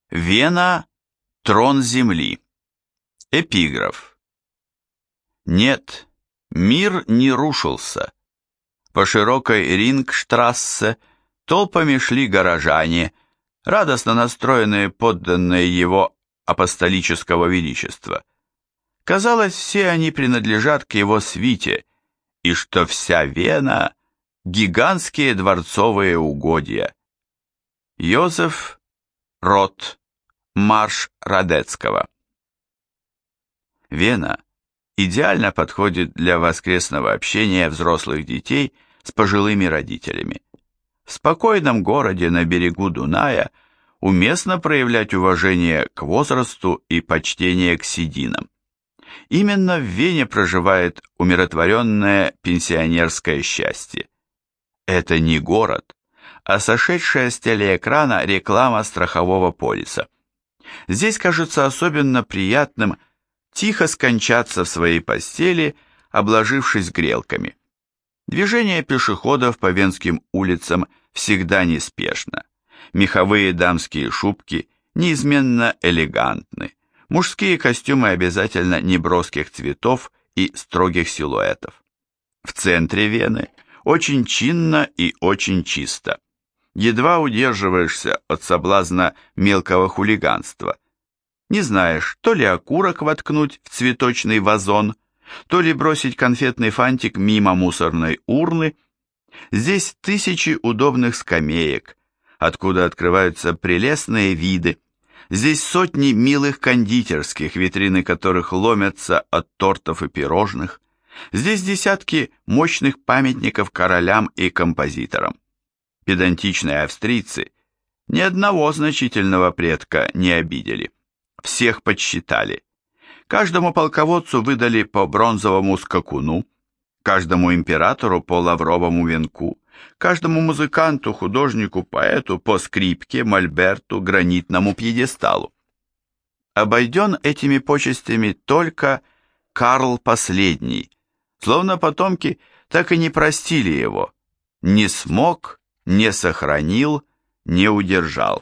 Вена– трон земли. Эпиграф. Нет, мир не рушился. По широкой Рингштрассе толпами шли горожане, радостно настроенные подданные его апостолического величества. Казалось, все они принадлежат к его свите, и что вся Вена – гигантские дворцовые угодья. Йозеф Рот. Марш Радецкого. Вена идеально подходит для воскресного общения взрослых детей с пожилыми родителями. В спокойном городе на берегу Дуная уместно проявлять уважение к возрасту и почтение к сединам. Именно в Вене проживает умиротворенное пенсионерское счастье. Это не город, а сошедшая с телеэкрана реклама страхового полиса. Здесь кажется особенно приятным тихо скончаться в своей постели, обложившись грелками. Движение пешеходов по венским улицам всегда неспешно. Меховые дамские шубки неизменно элегантны. Мужские костюмы обязательно неброских цветов и строгих силуэтов. В центре Вены очень чинно и очень чисто. Едва удерживаешься от соблазна мелкого хулиганства. Не знаешь, то ли окурок воткнуть в цветочный вазон, то ли бросить конфетный фантик мимо мусорной урны. Здесь тысячи удобных скамеек, откуда открываются прелестные виды. Здесь сотни милых кондитерских, витрины которых ломятся от тортов и пирожных. Здесь десятки мощных памятников королям и композиторам. Педантичные австрийцы ни одного значительного предка не обидели. Всех подсчитали. Каждому полководцу выдали по бронзовому скакуну, каждому императору по лавровому венку, каждому музыканту, художнику, поэту по скрипке, мольберту, гранитному пьедесталу. Обойден этими почестями только Карл Последний, словно потомки так и не простили его, не смог, не сохранил, не удержал.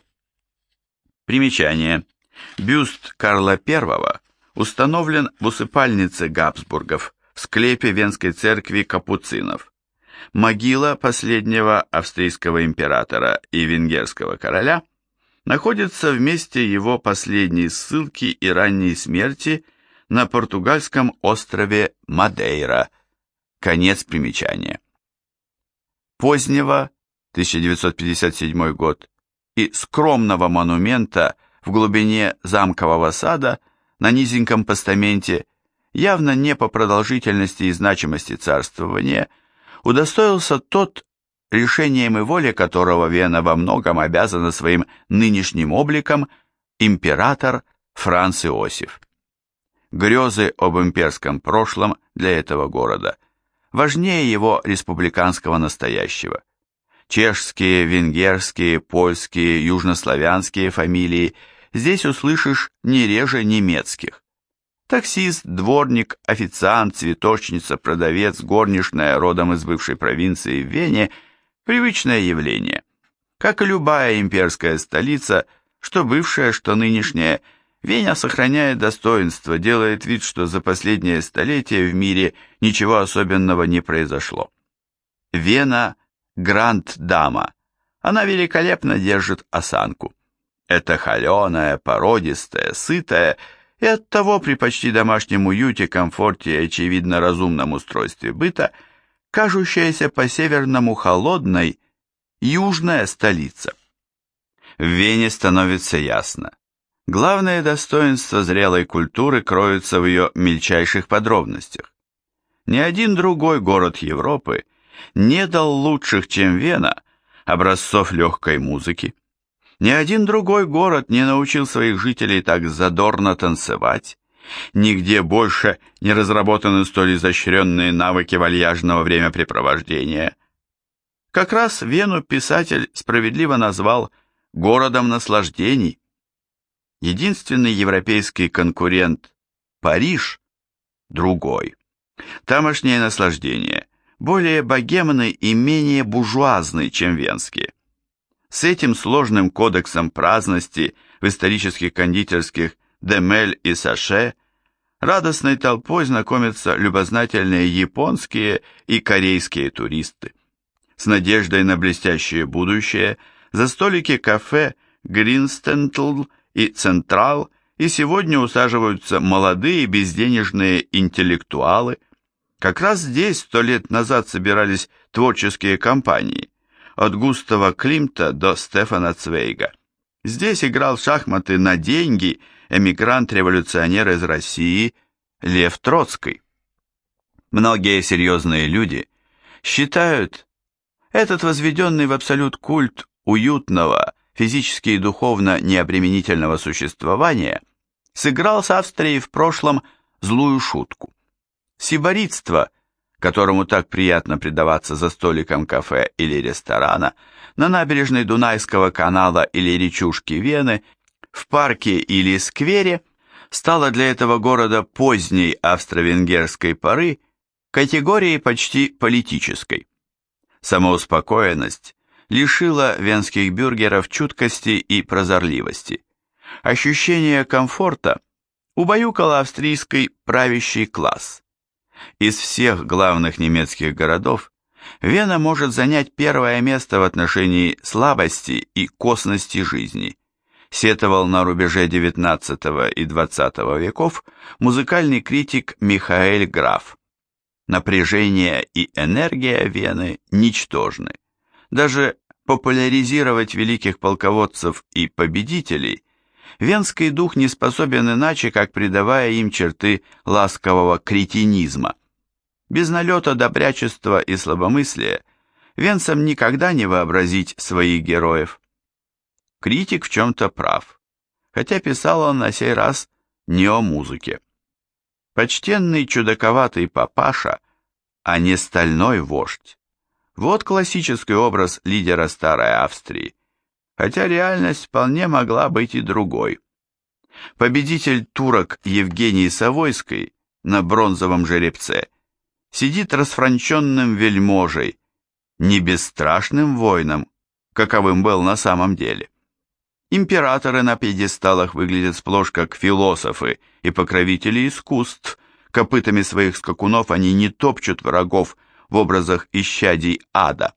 Примечание. Бюст Карла I установлен в усыпальнице Габсбургов в склепе Венской церкви капуцинов. Могила последнего австрийского императора и венгерского короля находится в месте его последней ссылки и ранней смерти на португальском острове Мадейра. Конец примечания. Позднего 1957 год, и скромного монумента в глубине замкового сада на низеньком постаменте, явно не по продолжительности и значимости царствования, удостоился тот, решением и воле которого Вена во многом обязана своим нынешним обликом, император Франц Иосиф. Грезы об имперском прошлом для этого города важнее его республиканского настоящего. Чешские, венгерские, польские, южнославянские фамилии здесь услышишь не реже немецких. Таксист, дворник, официант, цветочница, продавец, горничная родом из бывшей провинции в Вене – привычное явление. Как и любая имперская столица, что бывшая, что нынешняя, Веня сохраняет достоинство, делает вид, что за последнее столетие в мире ничего особенного не произошло. Вена – гранд-дама. Она великолепно держит осанку. Это холеная, породистая, сытая и оттого при почти домашнем уюте, комфорте и очевидно разумном устройстве быта, кажущаяся по-северному холодной, южная столица. В Вене становится ясно. Главное достоинство зрелой культуры кроется в ее мельчайших подробностях. Ни один другой город Европы не дал лучших, чем Вена, образцов легкой музыки. Ни один другой город не научил своих жителей так задорно танцевать, нигде больше не разработаны столь изощренные навыки вальяжного времяпрепровождения. Как раз Вену писатель справедливо назвал городом наслаждений. Единственный европейский конкурент Париж другой. Тамошнее наслаждение более богемны и менее буржуазны, чем венские. С этим сложным кодексом праздности в исторических кондитерских Демель и Саше, радостной толпой знакомятся любознательные японские и корейские туристы. С надеждой на блестящее будущее за столики кафе Гринстентл и Централ и сегодня усаживаются молодые безденежные интеллектуалы. Как раз здесь 100 лет назад собирались творческие компании, от Густава Климта до Стефана Цвейга. Здесь играл в шахматы на деньги эмигрант-революционер из России Лев Троцкий. Многие серьезные люди считают этот возведенный в абсолют культ уютного, физически и духовно необременительного существования сыграл с Австрией в прошлом злую шутку. Сибаритство, которому так приятно предаваться за столиком кафе или ресторана, на набережной Дунайского канала или речушки Вены, в парке или сквере, стало для этого города поздней австро-венгерской поры категорией почти политической. Самоуспокоенность лишила венских бюргеров чуткости и прозорливости. Ощущение комфорта убаюкало австрийский правящий класс. Из всех главных немецких городов Вена может занять первое место в отношении слабости и косности жизни, сетовал на рубеже XIX и XX веков музыкальный критик Михаэль Граф. Напряжение и энергия Вены ничтожны. Даже популяризировать великих полководцев и победителей венский дух не способен иначе, как придавая им черты ласкового кретинизма. Без налета добрячества и слабомыслия венцам никогда не вообразить своих героев. Критик в чем-то прав, хотя писал он на сей раз не о музыке. Почтенный чудаковатый папаша, а не стальной вождь. Вот классический образ лидера Старой Австрии, хотя реальность вполне могла быть и другой. Победитель турок Евгений Савойский на бронзовом жеребце сидит расфранченным вельможей, не бесстрашным воином, каковым был на самом деле. Императоры на пьедесталах выглядят сплошь как философы и покровители искусств, копытами своих скакунов они не топчут врагов в образах исчадий ада.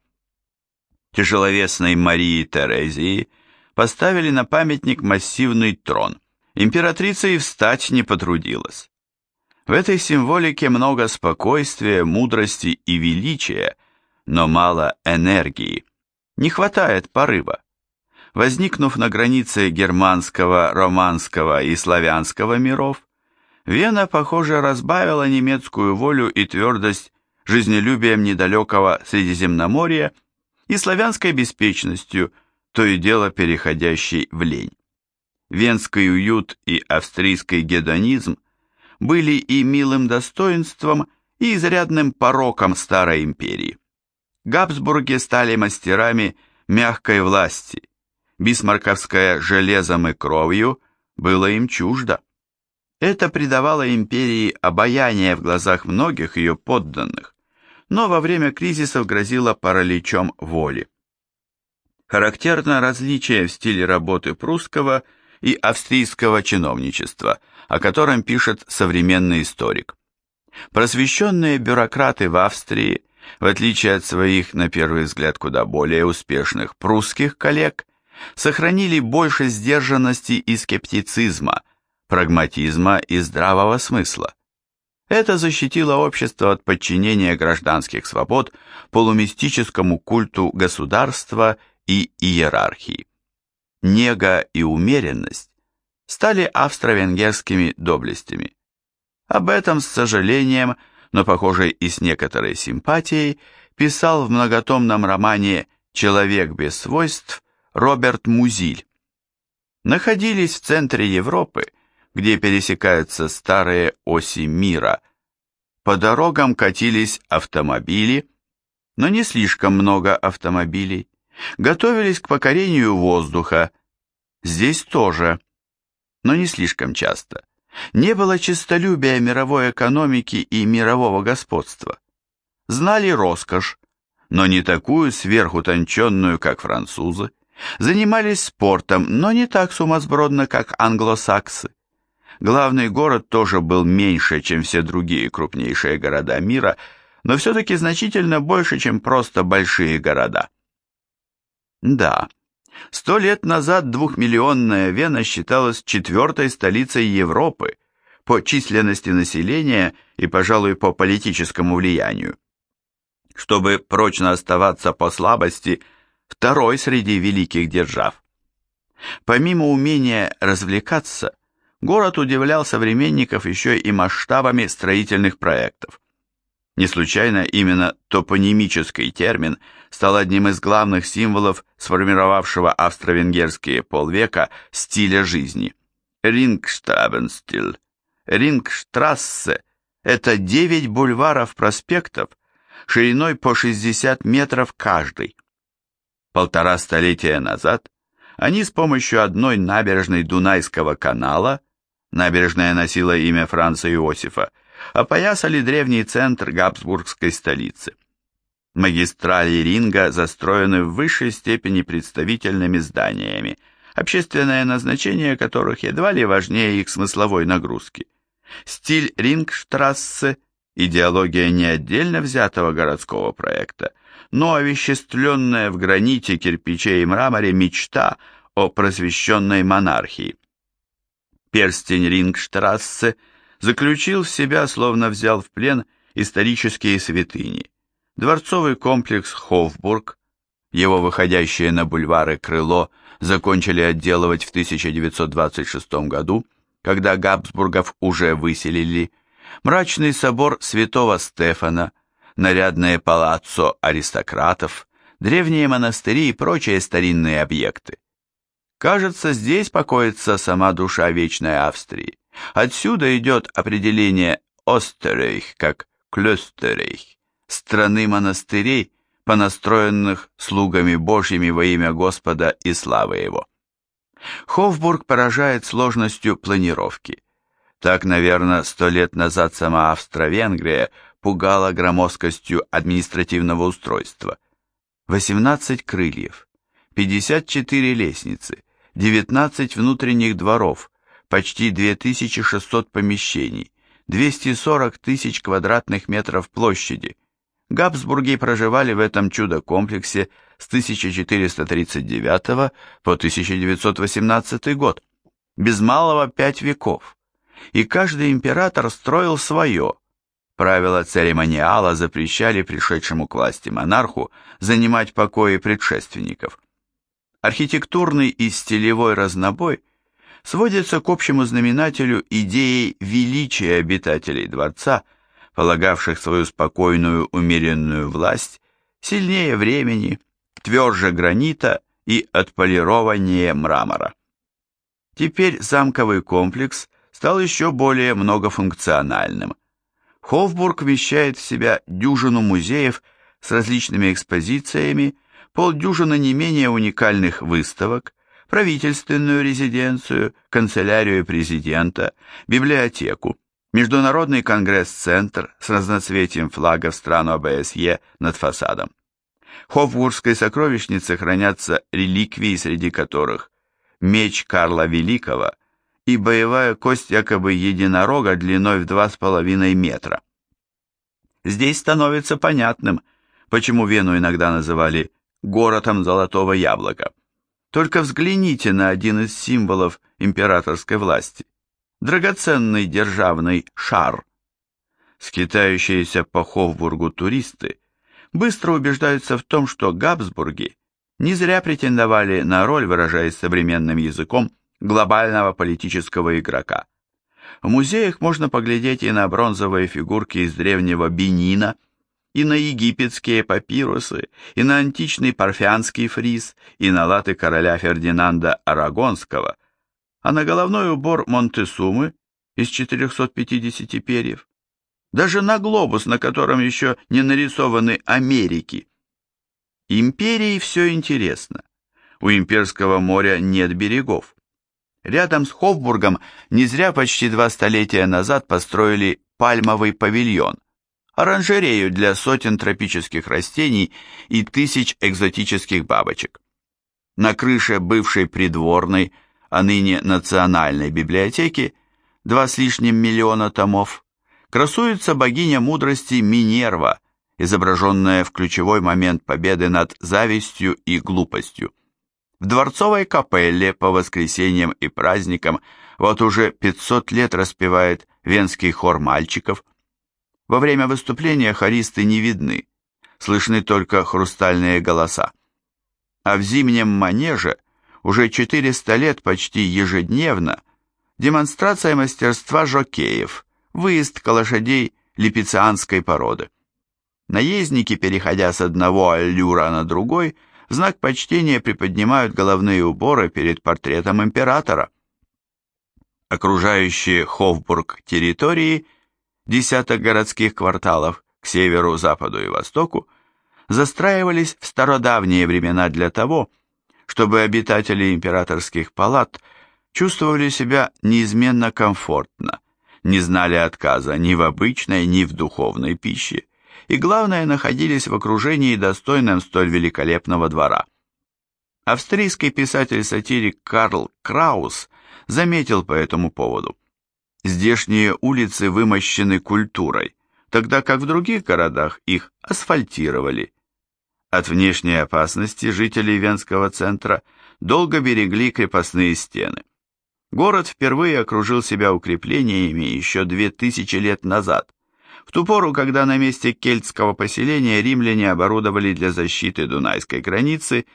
Тяжеловесной Марии Терезии поставили на памятник массивный трон. Императрица и встать не потрудилась. В этой символике много спокойствия, мудрости и величия, но мало энергии. Не хватает порыва. Возникнув на границе германского, романского и славянского миров, Вена, похоже, разбавила немецкую волю и твердость жизнелюбием недалекого Средиземноморья и славянской беспечностью, то и дело переходящей в лень. Венский уют и австрийский гедонизм были и милым достоинством, и изрядным пороком старой империи. Габсбурги стали мастерами мягкой власти, бисмарковское железом и кровью было им чуждо. Это придавало империи обаяние в глазах многих ее подданных, но во время кризисов грозило параличом воли. Характерно различие в стиле работы прусского и австрийского чиновничества, о котором пишет современный историк. Просвещенные бюрократы в Австрии, в отличие от своих, на первый взгляд, куда более успешных прусских коллег, сохранили больше сдержанности и скептицизма, прагматизма и здравого смысла. Это защитило общество от подчинения гражданских свобод полумистическому культу государства и иерархии. Нега и умеренность стали австро-венгерскими доблестями. Об этом с сожалением, но, похоже, и с некоторой симпатией, писал в многотомном романе «Человек без свойств» Роберт Музиль. Находились в центре Европы, где пересекаются старые оси мира. По дорогам катились автомобили, но не слишком много автомобилей. Готовились к покорению воздуха. Здесь тоже, но не слишком часто. Не было честолюбия мировой экономики и мирового господства. Знали роскошь, но не такую сверхутонченную, как французы, Занимались спортом, но не так сумасбродно, как англосаксы. Главный город тоже был меньше, чем все другие крупнейшие города мира, но все-таки значительно больше, чем просто большие города. Да, 100 лет назад 2-миллионная Вена считалась четвертой столицей Европы по численности населения и, пожалуй, по политическому влиянию. Чтобы прочно оставаться по слабости, второй среди великих держав. Помимо умения развлекаться, город удивлял современников еще и масштабами строительных проектов. Не случайно именно топонимический термин стал одним из главных символов сформировавшего австро-венгерские полвека стиля жизни. Рингштрабенстиль. Рингштрассе – это 9 бульваров-проспектов шириной по 60 метров каждый. 1,5 столетия назад они с помощью одной набережной Дунайского канала, набережная носила имя Франца Иосифа, опоясали древний центр габсбургской столицы. Магистрали Ринга застроены в высшей степени представительными зданиями, общественное назначение которых едва ли важнее их смысловой нагрузки. Стиль Рингштрассе – идеология не отдельно взятого городского проекта, но овеществленная в граните, кирпиче и мраморе мечта о просвещенной монархии. Перстень Рингштрассе заключил в себя, словно взял в плен, исторические святыни. Дворцовый комплекс Хофбург, его выходящее на бульвары крыло закончили отделывать в 1926 году, когда Габсбургов уже выселили, мрачный собор Святого Стефана, нарядное палаццо аристократов, древние монастыри и прочие старинные объекты. Кажется, здесь покоится сама душа вечной Австрии. Отсюда идет определение Остеррейх как Клёстеррейх, страны монастырей, понастроенных слугами Божьими во имя Господа и славы Его. Хофбург поражает сложностью планировки. Так, наверное, 100 лет назад сама Австро-Венгрия пугала громоздкостью административного устройства. 18 крыльев, 54 лестницы, 19 внутренних дворов, почти 2600 помещений, 240 тысяч квадратных метров площади. Габсбурги проживали в этом чудо-комплексе с 1439 по 1918 год, без малого 5 веков, и каждый император строил свое. Правила церемониала запрещали пришедшему к власти монарху занимать покои предшественников. Архитектурный и стилевой разнобой сводится к общему знаменателю идеи величия обитателей дворца, полагавших свою спокойную, умеренную власть сильнее времени, тверже гранита и отполированнее мрамора. Теперь замковый комплекс стал еще более многофункциональным. Хофбург вмещает в себя дюжину музеев с различными экспозициями, полдюжины не менее уникальных выставок, правительственную резиденцию, канцелярию президента, библиотеку, Международный конгресс-центр с разноцветием флагов стран ОБСЕ над фасадом. В Хофбургской сокровищнице хранятся реликвии, среди которых меч Карла Великого и боевая кость якобы единорога длиной в 2,5 метра. Здесь становится понятным, почему Вену иногда называли городом золотого яблока. Только взгляните на один из символов императорской власти – драгоценный державный шар. Скитающиеся по Хофбургу туристы быстро убеждаются в том, что Габсбурги не зря претендовали на роль, выражаясь современным языком, глобального политического игрока. В музеях можно поглядеть и на бронзовые фигурки из древнего Бенина, и на египетские папирусы, и на античный парфянский фриз, и на латы короля Фердинанда Арагонского, а на головной убор Монтесумы из 450 перьев, даже на глобус, на котором еще не нарисованы Америки. Империи все интересно. У имперского моря нет берегов. Рядом с Хофбургом не зря почти 2 столетия назад построили пальмовый павильон, оранжерею для сотен тропических растений и тысяч экзотических бабочек. На крыше бывшей придворной, а ныне национальной библиотеки, 2 с лишним миллиона томов, красуется богиня мудрости Минерва, изображенная в ключевой момент победы над завистью и глупостью. В дворцовой капелле по воскресеньям и праздникам вот уже 500 лет распевает венский хор мальчиков. Во время выступления хористы не видны, слышны только хрустальные голоса. А в зимнем манеже уже 400 лет почти ежедневно демонстрация мастерства жокеев, выездка лошадей липицианской породы. Наездники, переходя с одного аллюра на другой, в знак почтения приподнимают головные уборы перед портретом императора. Окружающие Хофбург территории, десяток городских кварталов к северу, западу и востоку, застраивались в стародавние времена для того, чтобы обитатели императорских палат чувствовали себя неизменно комфортно, не знали отказа ни в обычной, ни в духовной пище, и, главное, находились в окружении, достойном столь великолепного двора. Австрийский писатель-сатирик Карл Краус заметил по этому поводу: здешние улицы вымощены культурой, тогда как в других городах их асфальтировали. От внешней опасности жители Венского центра долго берегли крепостные стены. Город впервые окружил себя укреплениями еще 2000 лет назад, в ту пору, когда на месте кельтского поселения римляне оборудовали для защиты Дунайской границы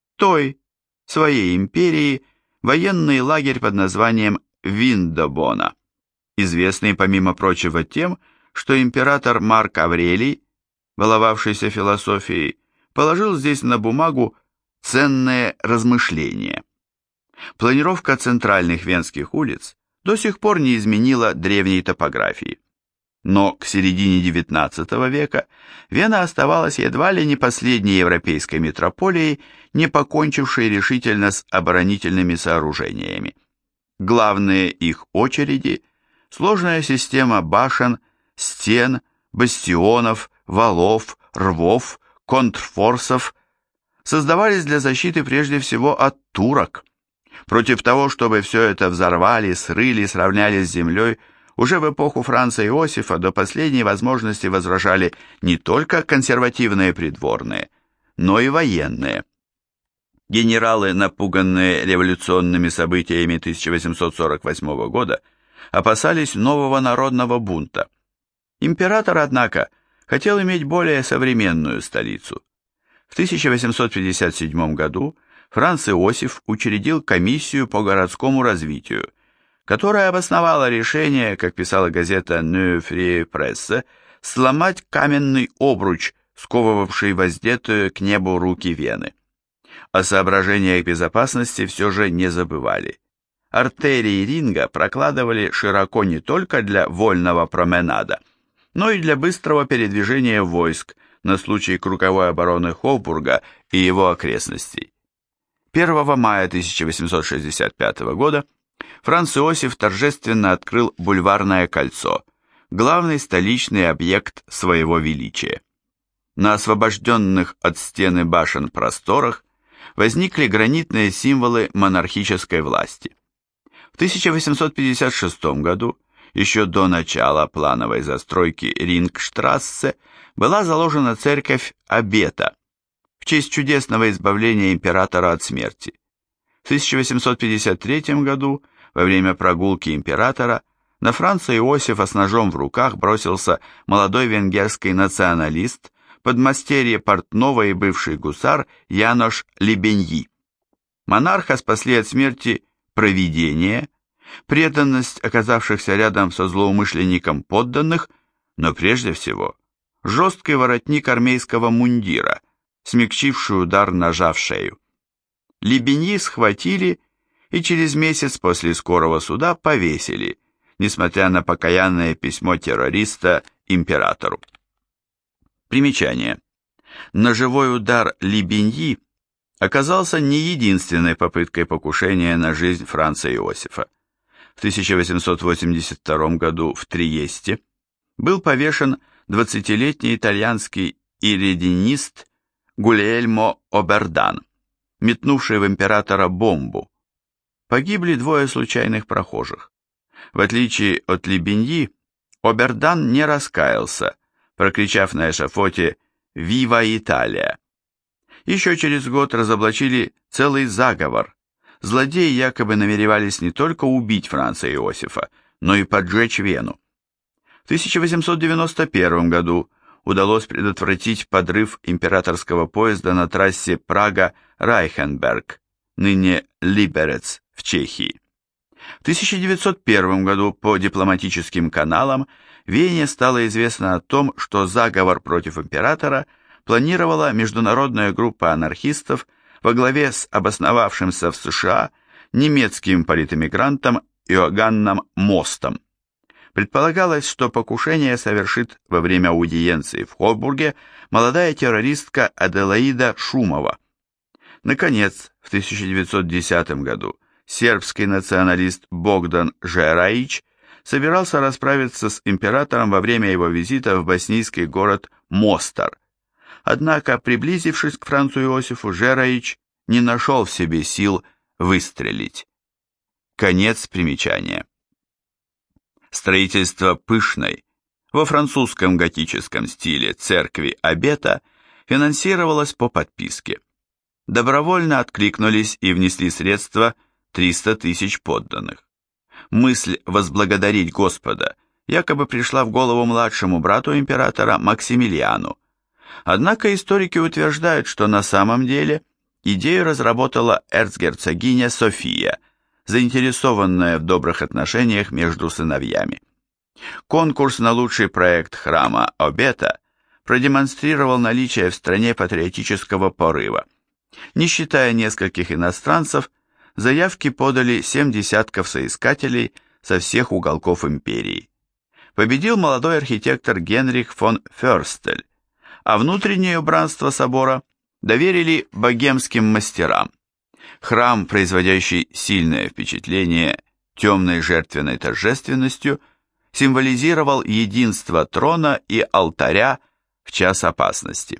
своей империи, военный лагерь под названием Виндобона, известный, помимо прочего, тем, что император Марк Аврелий, баловавшийся философией, положил здесь на бумагу ценные размышления. Планировка центральных венских улиц до сих пор не изменила древней топографии. Но к середине XIX века Вена оставалась едва ли не последней европейской метрополией, не покончившей решительно с оборонительными сооружениями. Главные их очереди – сложная система башен, стен, бастионов, валов, рвов, контрфорсов – создавались для защиты прежде всего от турок. Против того, чтобы все это взорвали, срыли, сравняли с землей, уже в эпоху Франца Иосифа до последней возможности возражали не только консервативные придворные, но и военные. Генералы, напуганные революционными событиями 1848 года, опасались нового народного бунта. Император, однако, хотел иметь более современную столицу. В 1857 году Франц Иосиф учредил комиссию по городскому развитию, которая обосновала решение, как писала газета Neue Freie Presse, сломать каменный обруч, сковывавший воздетую к небу руки Вены. О соображениях безопасности все же не забывали. Артерии ринга прокладывали широко не только для вольного променада, но и для быстрого передвижения войск на случай круговой обороны Хофбурга и его окрестностей. 1 мая 1865 года Франц Иосиф торжественно открыл Бульварное кольцо, главный столичный объект своего величия. На освобожденных от стены башен просторах возникли гранитные символы монархической власти. В 1856 году, еще до начала плановой застройки Рингштрассе, была заложена церковь Обета в честь чудесного избавления императора от смерти. В 1853 году, во время прогулки императора, на Франца Иосифа с ножом в руках бросился молодой венгерский националист, подмастерье портного и бывший гусар Янош Либеньи. Монарха спасли от смерти провидение, преданность оказавшихся рядом со злоумышленником подданных, но прежде всего жесткий воротник армейского мундира, смягчивший удар ножа в шею. Либеньи схватили и через месяц после скорого суда повесили, несмотря на покаянное письмо террориста императору. Примечание. Ножевой удар Либеньи оказался не единственной попыткой покушения на жизнь Франца Иосифа. В 1882 году в Триесте был повешен 20-летний итальянский иридинист Гульельмо Обердан. метнувший в императора бомбу. Погибли двое случайных прохожих. В отличие от Либеньи, Обердан не раскаялся, прокричав на эшафоте «Вива Италия!». Еще через год разоблачили целый заговор. Злодеи якобы намеревались не только убить Франца Иосифа, но и поджечь Вену. В 1891 году удалось предотвратить подрыв императорского поезда на трассе Прага-Райхенберг, ныне Либерец, в Чехии. В 1901 году по дипломатическим каналам Вене стало известно о том, что заговор против императора планировала международная группа анархистов во главе с обосновавшимся в США немецким политэмигрантом Иоганном Мостом. Предполагалось, что покушение совершит во время аудиенции в Хобурге молодая террористка Аделаида Шумова. Наконец, в 1910 году сербский националист Богдан Жераич собирался расправиться с императором во время его визита в боснийский город Мостар. Однако, приблизившись к Францу Иосифу, Жераич не нашел в себе сил выстрелить. Конец примечания. Строительство пышной, во французском готическом стиле церкви Обета финансировалось по подписке. Добровольно откликнулись и внесли средства 300 тысяч подданных. Мысль возблагодарить Господа якобы пришла в голову младшему брату императора Максимилиану. Однако историки утверждают, что на самом деле идею разработала эрцгерцогиня София, заинтересованная в добрых отношениях между сыновьями. Конкурс на лучший проект храма Обета продемонстрировал наличие в стране патриотического порыва. Не считая нескольких иностранцев, заявки подали 7 десятков соискателей со всех уголков империи. Победил молодой архитектор Генрих фон Ферстель, а внутреннее убранство собора доверили богемским мастерам. Храм, производящий сильное впечатление темной жертвенной торжественностью, символизировал единство трона и алтаря в час опасности.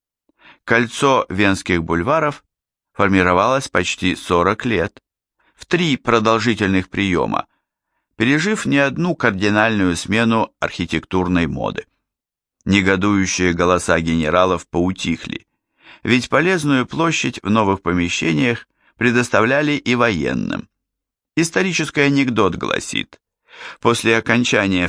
Кольцо венских бульваров формировалось почти 40 лет, в 3 продолжительных приема, пережив не одну кардинальную смену архитектурной моды. Негодующие голоса генералов поутихли, ведь полезную площадь в новых помещениях предоставляли и военным. Исторический анекдот гласит: после окончания в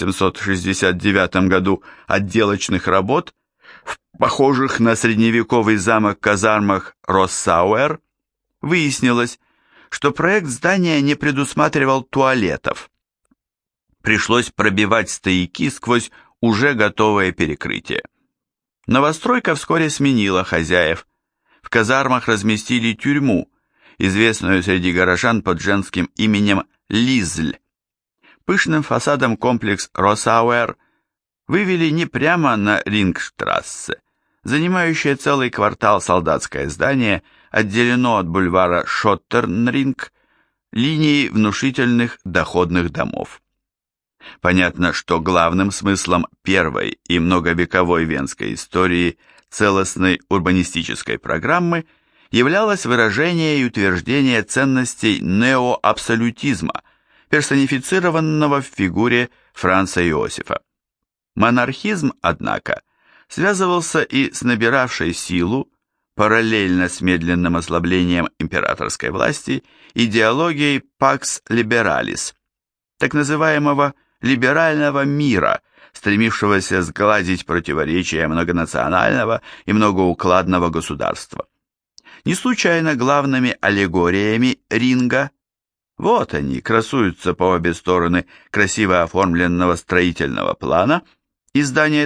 1869 году отделочных работ в похожих на средневековый замок казармах Россауэр выяснилось, что проект здания не предусматривал туалетов. Пришлось пробивать стояки сквозь уже готовое перекрытие. Новостройка вскоре сменила хозяев. В казармах разместили тюрьму, известную среди горожан под женским именем Лизль. Пышным фасадом комплекс Россауэр вывели не прямо на Рингштрассе. Занимающее целый квартал солдатское здание отделено от бульвара Шоттернринг линией внушительных доходных домов. Понятно, что главным смыслом первой и многовековой венской истории целостной урбанистической программы являлось выражение и утверждение ценностей неоабсолютизма, персонифицированного в фигуре Франца Иосифа. Монархизм, однако, связывался и с набиравшей силу, параллельно с медленным ослаблением императорской власти, идеологией Pax Liberalis, так называемого либерального мира, стремившегося сгладить противоречия многонационального и многоукладного государства. Не случайно главными аллегориями Ринга, вот они, красуются по обе стороны красиво оформленного строительного плана, издания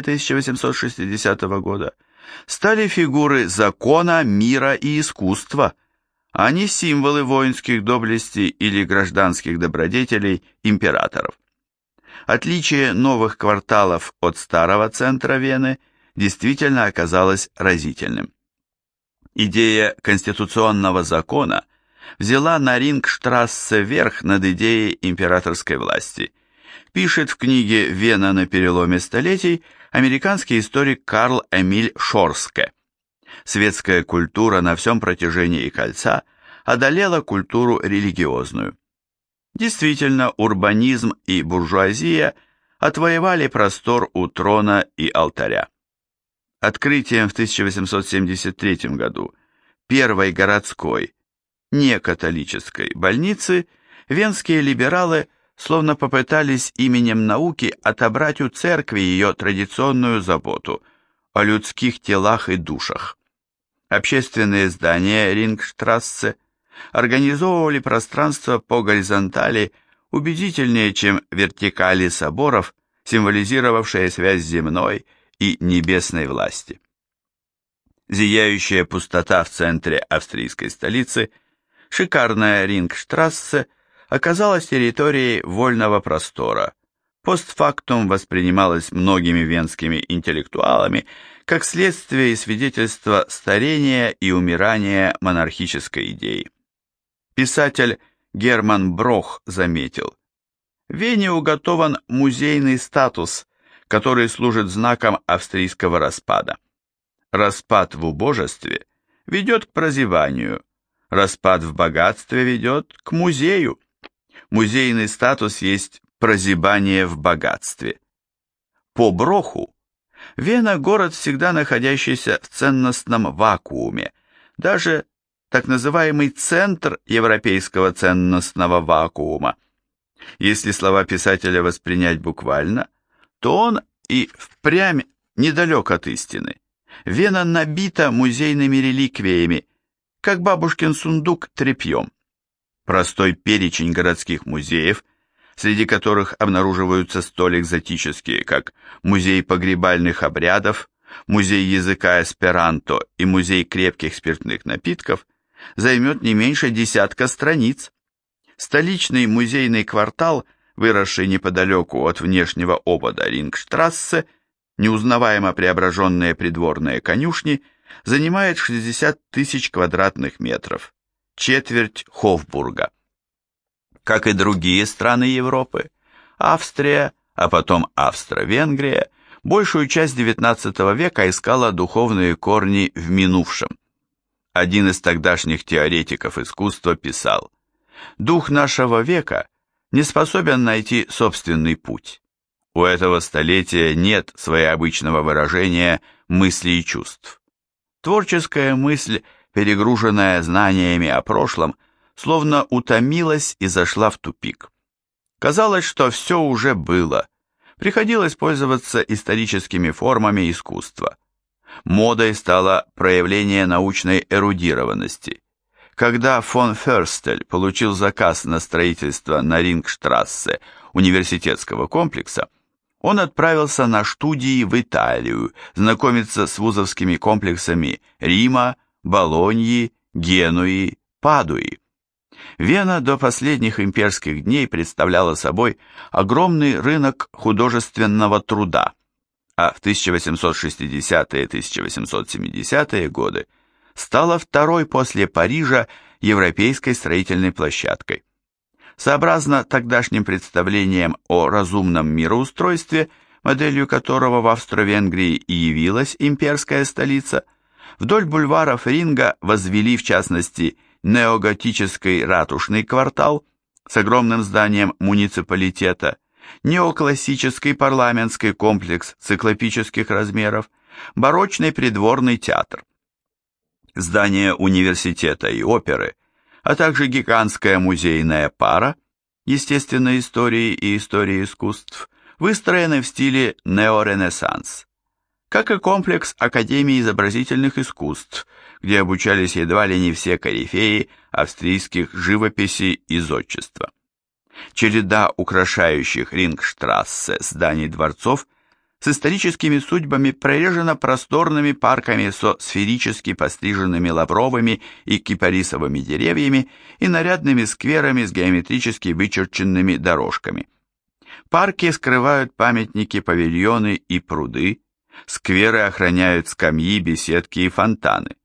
1860 года, стали фигуры закона, мира и искусства, а не символы воинских доблестей или гражданских добродетелей императоров. Отличие новых кварталов от старого центра Вены действительно оказалось разительным. Идея конституционного закона взяла на Рингштрассе верх над идеей императорской власти, пишет в книге «Вена на переломе столетий» американский историк Карл Эмиль Шорске. Светская культура на всем протяжении кольца одолела культуру религиозную. Действительно, урбанизм и буржуазия отвоевали простор у трона и алтаря. Открытием в 1873 году первой городской, некатолической больницы венские либералы словно попытались именем науки отобрать у церкви ее традиционную заботу о людских телах и душах. Общественные здания Рингштрассе организовывали пространство по горизонтали убедительнее, чем вертикали соборов, символизировавшие связь земной и небесной власти. Зияющая пустота в центре австрийской столицы, шикарная Рингштрассе, оказалась территорией вольного простора, постфактум воспринималась многими венскими интеллектуалами как следствие и свидетельство старения и умирания монархической идеи. Писатель Герман Брох заметил: в Вене уготован музейный статус, который служит знаком австрийского распада. Распад в убожестве ведет к прозябанию, распад в богатстве ведет к музею. Музейный статус есть прозябание в богатстве. По Броху, Вена – город, всегда находящийся в ценностном вакууме, даже так называемый центр европейского ценностного вакуума. Если слова писателя воспринять буквально, то он и впрямь недалек от истины. Вена набита музейными реликвиями, как бабушкин сундук тряпьем. Простой перечень городских музеев, среди которых обнаруживаются столь экзотические, как музей погребальных обрядов, музей языка эсперанто и музей крепких спиртных напитков, займет не меньше десятка страниц. Столичный музейный квартал, выросший неподалеку от внешнего обода Рингштрассе, неузнаваемо преображенные придворные конюшни, занимает 60 тысяч квадратных метров, четверть Хофбурга. Как и другие страны Европы, Австрия, а потом Австро-Венгрия, большую часть XIX века искала духовные корни в минувшем. Один из тогдашних теоретиков искусства писал: «Дух нашего века не способен найти собственный путь. У этого столетия нет своеобычного выражения мыслей и чувств. Творческая мысль, перегруженная знаниями о прошлом, словно утомилась и зашла в тупик. Казалось, что все уже было. Приходилось пользоваться историческими формами искусства. Модой стало проявление научной эрудированности. Когда фон Ферстель получил заказ на строительство на Рингштрассе университетского комплекса, он отправился на студии в Италию, знакомиться с вузовскими комплексами Рима, Болоньи, Генуи, Падуи. Вена до последних имперских дней представляла собой огромный рынок художественного труда, а в 1860-е и 1870-е годы стала второй после Парижа европейской строительной площадкой. Сообразно тогдашним представлениям о разумном мироустройстве, моделью которого в Австро-Венгрии и явилась имперская столица, вдоль бульваров Ринга возвели, в частности, неоготический ратушный квартал с огромным зданием муниципалитета, неоклассический парламентский комплекс циклопических размеров, барочный придворный театр. Здания университета и оперы, а также гигантская музейная пара естественной истории и истории искусств, выстроены в стиле неоренессанс, как и комплекс Академии изобразительных искусств, где обучались едва ли не все корифеи австрийских живописи и зодчества. Череда украшающих Рингштрассе зданий дворцов с историческими судьбами прорежена просторными парками со сферически постриженными лавровыми и кипарисовыми деревьями и нарядными скверами с геометрически вычерченными дорожками. Парки скрывают памятники, павильоны и пруды, скверы охраняют скамьи, беседки и фонтаны.